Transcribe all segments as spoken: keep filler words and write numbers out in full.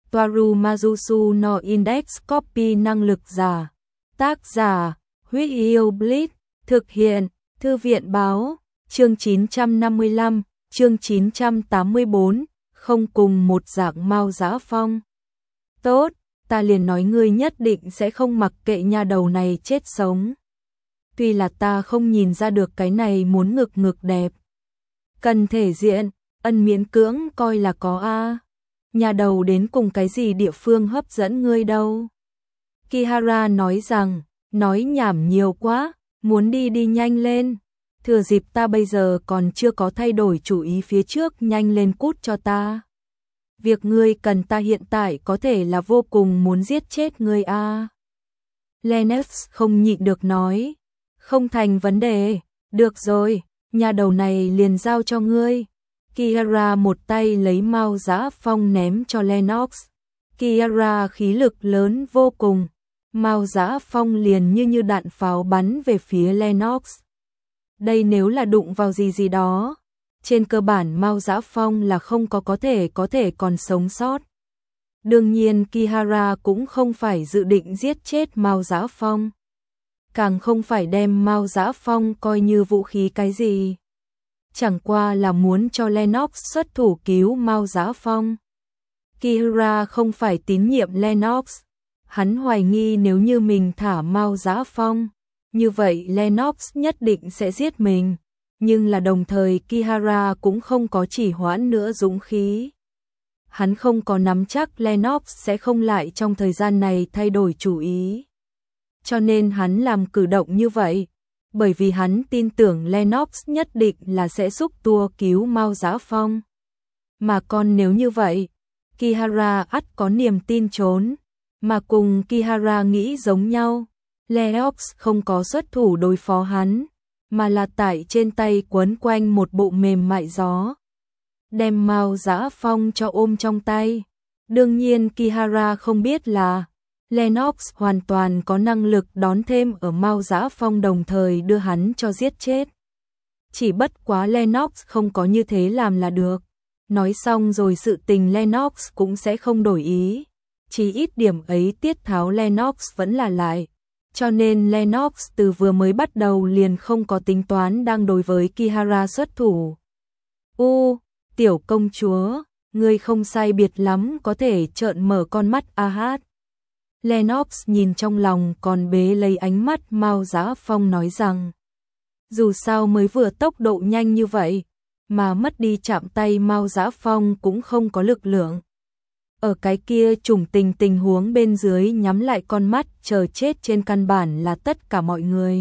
Toaru Majusu no Index Copy năng lực giả. Tác giả, Huyết Yêu Blitz. Thực hiện, Thư viện báo, chương chín trăm năm mươi lăm, chương chín trăm tám mươi bốn, không cùng một dạng Mao Dã Phong. Tốt, ta liền nói ngươi nhất định sẽ không mặc kệ nha đầu này chết sống. Tuy là ta không nhìn ra được cái này muốn ngực ngực đẹp. Cần thể diện, ân miễn cưỡng coi là có a. Nhà đầu đến cùng cái gì địa phương hấp dẫn ngươi đâu. Kihara nói rằng, nói nhảm nhiều quá, muốn đi đi nhanh lên. Thừa dịp ta bây giờ còn chưa có thay đổi chủ ý phía trước, nhanh lên cút cho ta. Việc ngươi cần ta hiện tại có thể là vô cùng muốn giết chết ngươi a. Lennox không nhịn được nói, không thành vấn đề, được rồi, nhà đầu này liền giao cho ngươi. Kihara một tay lấy Mao Dã Phong ném cho Lennox. Kihara khí lực lớn vô cùng, Mao Dã Phong liền như như đạn pháo bắn về phía Lennox. Đây nếu là đụng vào gì gì đó, trên cơ bản Mao Dã Phong là không có có thể có thể còn sống sót. Đương nhiên Kihara cũng không phải dự định giết chết Mao Dã Phong, càng không phải đem Mao Dã Phong coi như vũ khí cái gì. Chẳng qua là muốn cho Lennox xuất thủ cứu Mao Dã Phong. Kihara không phải tín nhiệm Lennox, hắn hoài nghi nếu như mình thả Mao Dã Phong, như vậy Lennox nhất định sẽ giết mình, nhưng là đồng thời Kihara cũng không có chỉ hoãn nữa dũng khí. Hắn không có nắm chắc Lennox sẽ không lại trong thời gian này thay đổi chủ ý. Cho nên hắn làm cử động như vậy, bởi vì hắn tin tưởng Lennox nhất định là sẽ xúc tua cứu Mao Dã Phong. Mà còn nếu như vậy, Kihara ắt có niềm tin trốn, mà cùng Kihara nghĩ giống nhau. Lennox không có xuất thủ đối phó hắn, mà là tại trên tay quấn quanh một bộ mềm mại gió, đem Mao Dã Phong cho ôm trong tay. Đương nhiên Kihara không biết là Lennox hoàn toàn có năng lực đón thêm ở Mao Dã Phong đồng thời đưa hắn cho giết chết. Chỉ bất quá Lennox không có như thế làm là được. Nói xong rồi sự tình Lennox cũng sẽ không đổi ý. Chỉ ít điểm ấy tiết tháo Lennox vẫn là lại. Cho nên Lennox từ vừa mới bắt đầu liền không có tính toán đang đối với Kihara xuất thủ. U, tiểu công chúa, ngươi không sai biệt lắm có thể trợn mở con mắt a hát. Lennox nhìn trong lòng còn bế lấy ánh mắt Mao Dã Phong nói rằng, dù sao mới vừa tốc độ nhanh như vậy, mà mất đi chạm tay Mao Dã Phong cũng không có lực lượng. Ở cái kia trùng tình tình huống bên dưới nhắm lại con mắt chờ chết trên căn bản là tất cả mọi người.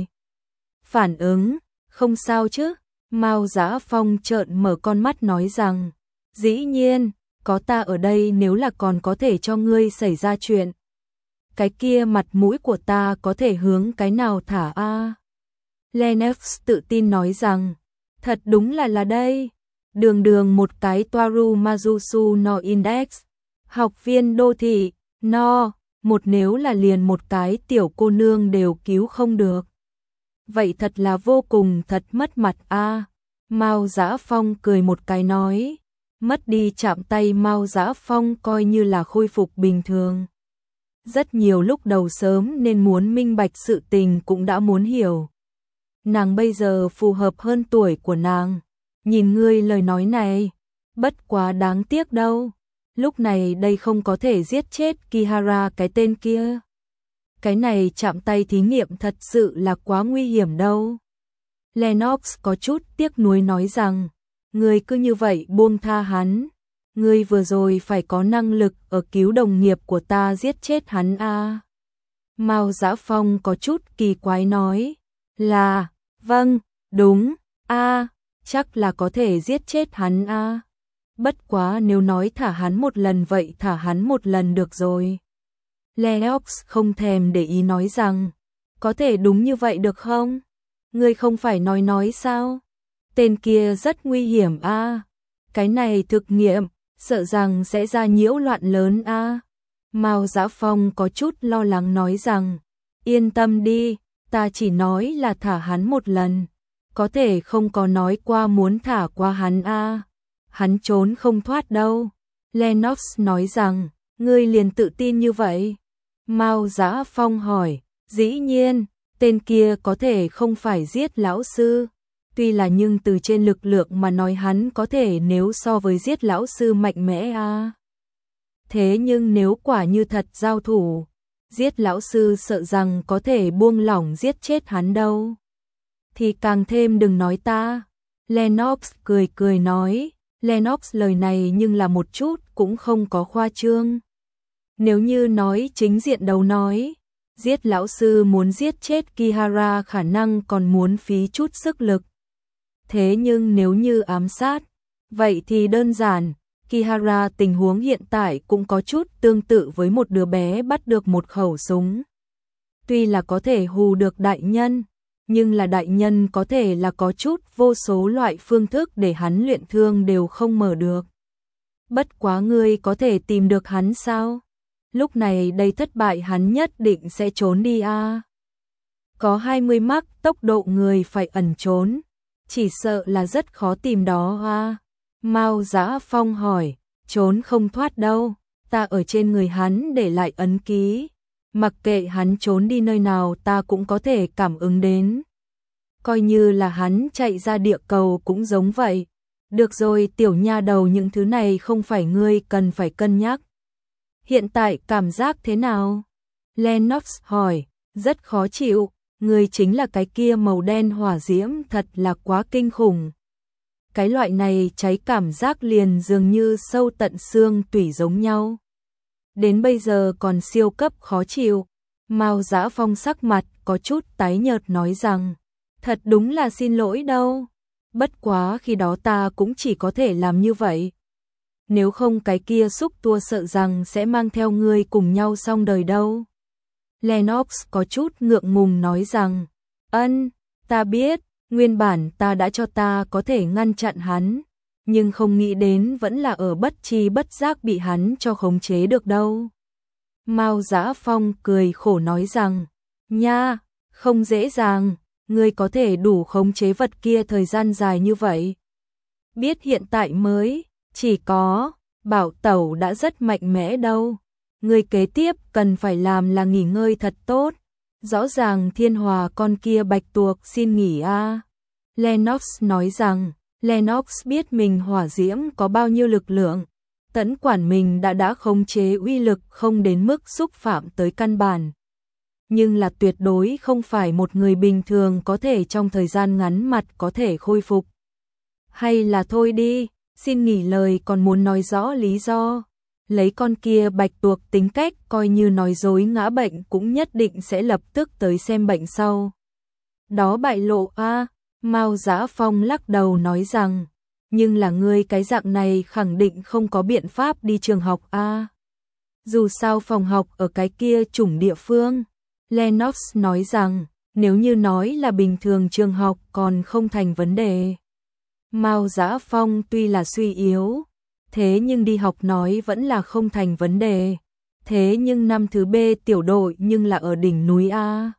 Phản ứng, không sao chứ? Mao Dã Phong trợn mở con mắt nói rằng, dĩ nhiên, có ta ở đây nếu là còn có thể cho ngươi xảy ra chuyện. Cái kia mặt mũi của ta có thể hướng cái nào thả a? Lennox tự tin nói rằng, thật đúng là là đây. Đường đường một cái Toaru Majusu no Index, học viên đô thị, no, một nếu là liền một cái tiểu cô nương đều cứu không được. Vậy thật là vô cùng thật mất mặt a. Mao Dã Phong cười một cái nói, mất đi chạm tay Mao Dã Phong coi như là khôi phục bình thường. Rất nhiều lúc đầu sớm nên muốn minh bạch sự tình cũng đã muốn hiểu. Nàng bây giờ phù hợp hơn tuổi của nàng. Nhìn ngươi lời nói này, bất quá đáng tiếc đâu. Lúc này đây không có thể giết chết Kihara cái tên kia. Cái này chạm tay thí nghiệm thật sự là quá nguy hiểm đâu. Lennox có chút tiếc nuối nói rằng, ngươi cứ như vậy buông tha hắn. Ngươi vừa rồi phải có năng lực ở cứu đồng nghiệp của ta giết chết hắn a. Mao Dã Phong có chút kỳ quái nói, là, vâng, đúng, a, chắc là có thể giết chết hắn a. Bất quá nếu nói thả hắn một lần vậy thả hắn một lần được rồi. Lennox không thèm để ý nói rằng, có thể đúng như vậy được không? Ngươi không phải nói nói sao? Tên kia rất nguy hiểm a. Cái này thực nghiệm, sợ rằng sẽ ra nhiễu loạn lớn a. Mao Dã Phong có chút lo lắng nói rằng, yên tâm đi, ta chỉ nói là thả hắn một lần, có thể không có nói qua muốn thả qua hắn a. Hắn trốn không thoát đâu. Lennox nói rằng, Ngươi liền tự tin như vậy? Mao Dã Phong hỏi. Dĩ nhiên, tên kia có thể không phải giết lão sư. Tuy là nhưng từ trên lực lượng mà nói hắn có thể nếu so với giết lão sư mạnh mẽ à. Thế nhưng nếu quả như thật giao thủ, giết lão sư sợ rằng có thể buông lỏng giết chết hắn đâu. Thì càng thêm đừng nói ta. Lennox cười cười nói. Lennox lời này nhưng là một chút cũng không có khoa trương. Nếu như nói chính diện đấu nói, giết lão sư muốn giết chết Kihara khả năng còn muốn phí chút sức lực. Thế nhưng nếu như ám sát, vậy thì đơn giản, Kihara tình huống hiện tại cũng có chút tương tự với một đứa bé bắt được một khẩu súng. Tuy là có thể hù được đại nhân, nhưng là đại nhân có thể là có chút vô số loại phương thức để hắn luyện thương đều không mở được. Bất quá ngươi có thể tìm được hắn sao? Lúc này đây thất bại hắn nhất định sẽ trốn đi a. À. Có hai mươi mắc tốc độ người phải ẩn trốn, chỉ sợ là rất khó tìm đó a. À. Mao Dã Phong hỏi, trốn không thoát đâu, ta ở trên người hắn để lại ấn ký, mặc kệ hắn trốn đi nơi nào ta cũng có thể cảm ứng đến. Coi như là hắn chạy ra địa cầu cũng giống vậy. Được rồi tiểu nha đầu, những thứ này không phải ngươi cần phải cân nhắc. Hiện tại cảm giác thế nào? Lennox hỏi, rất khó chịu, ngươi chính là cái kia màu đen hỏa diễm thật là quá kinh khủng. Cái loại này cháy cảm giác liền dường như sâu tận xương tủy giống nhau. Đến bây giờ còn siêu cấp khó chịu. Mao Dã Phong sắc mặt có chút tái nhợt nói rằng, thật đúng là xin lỗi đâu. Bất quá khi đó ta cũng chỉ có thể làm như vậy. Nếu không cái kia xúc tua sợ rằng sẽ mang theo ngươi cùng nhau xong đời đâu. Lennox có chút ngượng ngùng nói rằng, ân, ta biết, nguyên bản ta đã cho ta có thể ngăn chặn hắn, nhưng không nghĩ đến vẫn là ở bất tri bất giác bị hắn cho khống chế được đâu. Mao Dã Phong cười khổ nói rằng, nha, không dễ dàng, ngươi có thể đủ khống chế vật kia thời gian dài như vậy. Biết hiện tại mới, chỉ có, bảo tẩu đã rất mạnh mẽ đâu. Ngươi kế tiếp cần phải làm là nghỉ ngơi thật tốt. Rõ ràng thiên hòa con kia bạch tuộc xin nghỉ a. À. Lennox nói rằng, Lennox biết mình hỏa diễm có bao nhiêu lực lượng. Tẫn quản mình đã đã khống chế uy lực không đến mức xúc phạm tới căn bản. Nhưng là tuyệt đối không phải một người bình thường có thể trong thời gian ngắn mặt có thể khôi phục. Hay là thôi đi, xin nghỉ lời còn muốn nói rõ lý do. Lấy con kia bạch tuộc tính cách coi như nói dối ngã bệnh cũng nhất định sẽ lập tức tới xem bệnh sau. Đó bại lộ a. À, Mao Dã Phong lắc đầu nói rằng, nhưng là ngươi cái dạng này khẳng định không có biện pháp đi trường học a. À. Dù sao phòng học ở cái kia chủng địa phương. Lennox nói rằng, nếu như nói là bình thường trường học còn không thành vấn đề. Mao Dã Phong tuy là suy yếu, thế nhưng đi học nói vẫn là không thành vấn đề. Thế nhưng năm thứ B tiểu đội nhưng là ở đỉnh núi A.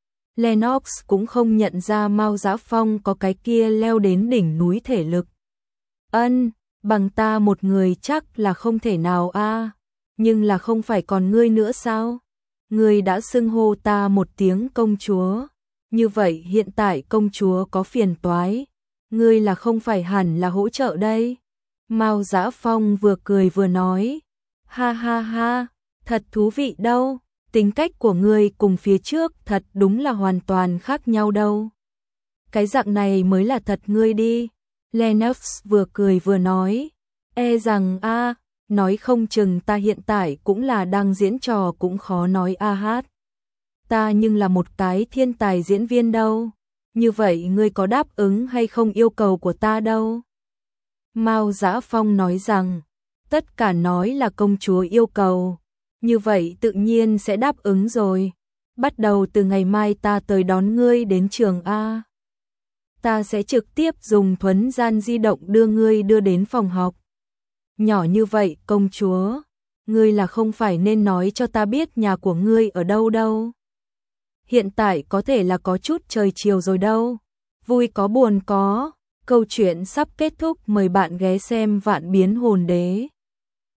Lennox cũng không nhận ra Mao Dã Phong có cái kia leo đến đỉnh núi thể lực. Ân, bằng ta một người chắc là không thể nào A. Nhưng là không phải còn ngươi nữa sao? Ngươi đã xưng hô ta một tiếng công chúa. Như vậy hiện tại công chúa có phiền toái. Ngươi là không phải hẳn là hỗ trợ đây. Mao Dã Phong vừa cười vừa nói. Ha ha ha, thật thú vị đâu. Tính cách của ngươi cùng phía trước thật đúng là hoàn toàn khác nhau đâu. Cái dạng này mới là thật ngươi đi. Lennox vừa cười vừa nói. E rằng a, nói không chừng ta hiện tại cũng là đang diễn trò cũng khó nói a hát. Ta nhưng là một cái thiên tài diễn viên đâu. Như vậy ngươi có đáp ứng hay không yêu cầu của ta đâu? Mao Dã Phong nói rằng, tất cả nói là công chúa yêu cầu. Như vậy tự nhiên sẽ đáp ứng rồi. Bắt đầu từ ngày mai ta tới đón ngươi đến trường A. Ta sẽ trực tiếp dùng thuấn gian di động đưa ngươi đưa đến phòng học. Nhỏ như vậy công chúa, ngươi là không phải nên nói cho ta biết nhà của ngươi ở đâu đâu. Hiện tại có thể là có chút trời chiều rồi đâu. Vui có buồn có. Câu chuyện sắp kết thúc, mời bạn ghé xem Vạn Biến Hồn Đế.